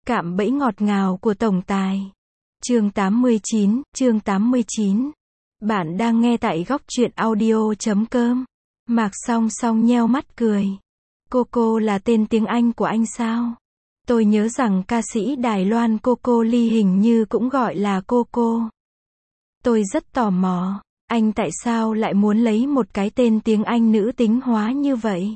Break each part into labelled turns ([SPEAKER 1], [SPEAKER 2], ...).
[SPEAKER 1] Cạm bẫy ngọt ngào của tổng tài. Chương 89. Bạn đang nghe tại góc truyện audio.com. Mạc Song Song nheo mắt cười. Coco là tên tiếng Anh của anh sao? Tôi nhớ rằng ca sĩ Đài Loan Coco Lee hình như cũng gọi là Coco. Tôi rất tò mò, anh tại sao lại muốn lấy một cái tên tiếng Anh nữ tính hóa như vậy?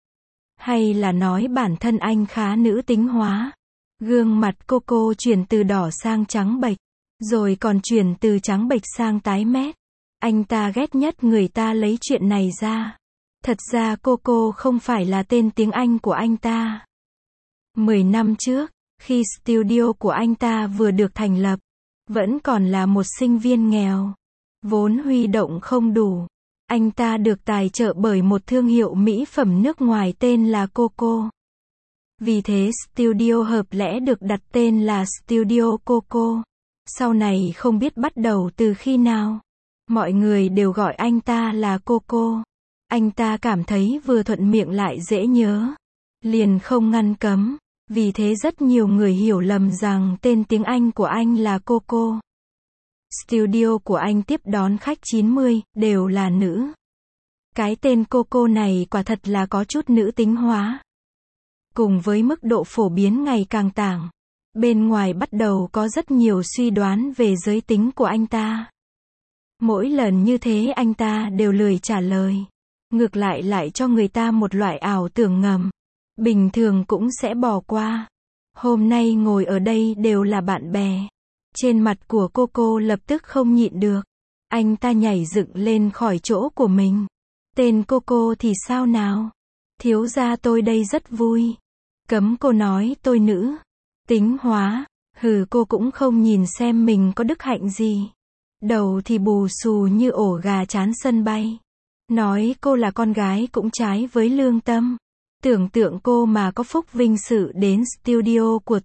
[SPEAKER 1] Hay là nói bản thân anh khá nữ tính hóa? Gương mặt Coco chuyển từ đỏ sang trắng bệch, rồi còn chuyển từ trắng bệch sang tái mét. Anh ta ghét nhất người ta lấy chuyện này ra. Thật ra Coco không phải là tên tiếng Anh của anh ta. 10 năm trước, khi studio của anh ta vừa được thành lập, vẫn còn là một sinh viên nghèo, vốn huy động không đủ. Anh ta được tài trợ bởi một thương hiệu mỹ phẩm nước ngoài tên là Coco. Vì thế studio hợp lẽ được đặt tên là Studio Coco. Sau này không biết bắt đầu từ khi nào, mọi người đều gọi anh ta là Coco. Anh ta cảm thấy vừa thuận miệng lại dễ nhớ, liền không ngăn cấm. Vì thế rất nhiều người hiểu lầm rằng tên tiếng Anh của anh là Coco. Studio của anh tiếp đón khách 90, đều là nữ. Cái tên Coco này quả thật là có chút nữ tính hóa. Cùng với mức độ phổ biến ngày càng tăng, bên ngoài bắt đầu có rất nhiều suy đoán về giới tính của anh ta. Mỗi lần như thế anh ta đều lười trả lời. Ngược lại cho người ta một loại ảo tưởng ngầm. Bình thường cũng sẽ bỏ qua. Hôm nay ngồi ở đây đều là bạn bè. Trên mặt của Coco lập tức không nhịn được. Anh ta nhảy dựng lên khỏi chỗ của mình. Tên Coco thì sao nào? Thiếu gia tôi đây rất vui. Cấm cô nói tôi nữ tính hóa. Hừ, cô cũng không nhìn xem mình có đức hạnh gì. Đầu thì bù xù như ổ gà chán sân bay. Nói cô là con gái cũng trái với lương tâm. Tưởng tượng cô mà có phúc vinh sự đến studio của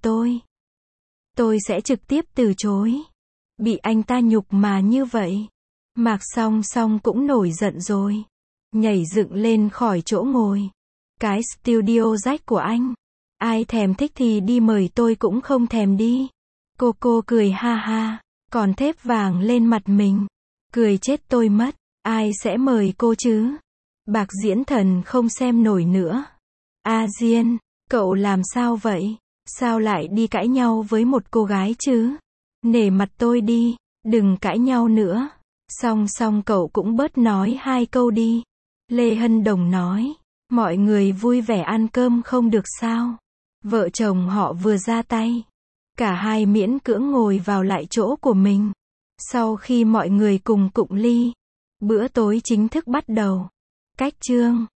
[SPEAKER 1] tôi sẽ trực tiếp từ chối. Bị anh ta nhục mà như vậy. Mạc Song Song cũng nổi giận rồi. Nhảy dựng lên khỏi chỗ ngồi. Cái studio rách của anh. Ai thèm thích thì đi, mời tôi cũng không thèm đi. Cô cười ha ha, còn thếp vàng lên mặt mình. Cười chết tôi mất. Ai sẽ mời cô chứ? Bạc diễn thần không xem nổi nữa. A Diên, cậu làm sao vậy? Sao lại đi cãi nhau với một cô gái chứ? Nể mặt tôi đi, đừng cãi nhau nữa. Song Song cậu cũng bớt nói hai câu đi. Lê Hân Đồng nói, mọi người vui vẻ ăn cơm không được sao? Vợ chồng họ vừa ra tay. Cả hai miễn cưỡng ngồi vào lại chỗ của mình. Sau khi mọi người cùng cụng ly, bữa tối chính thức bắt đầu. Cách chương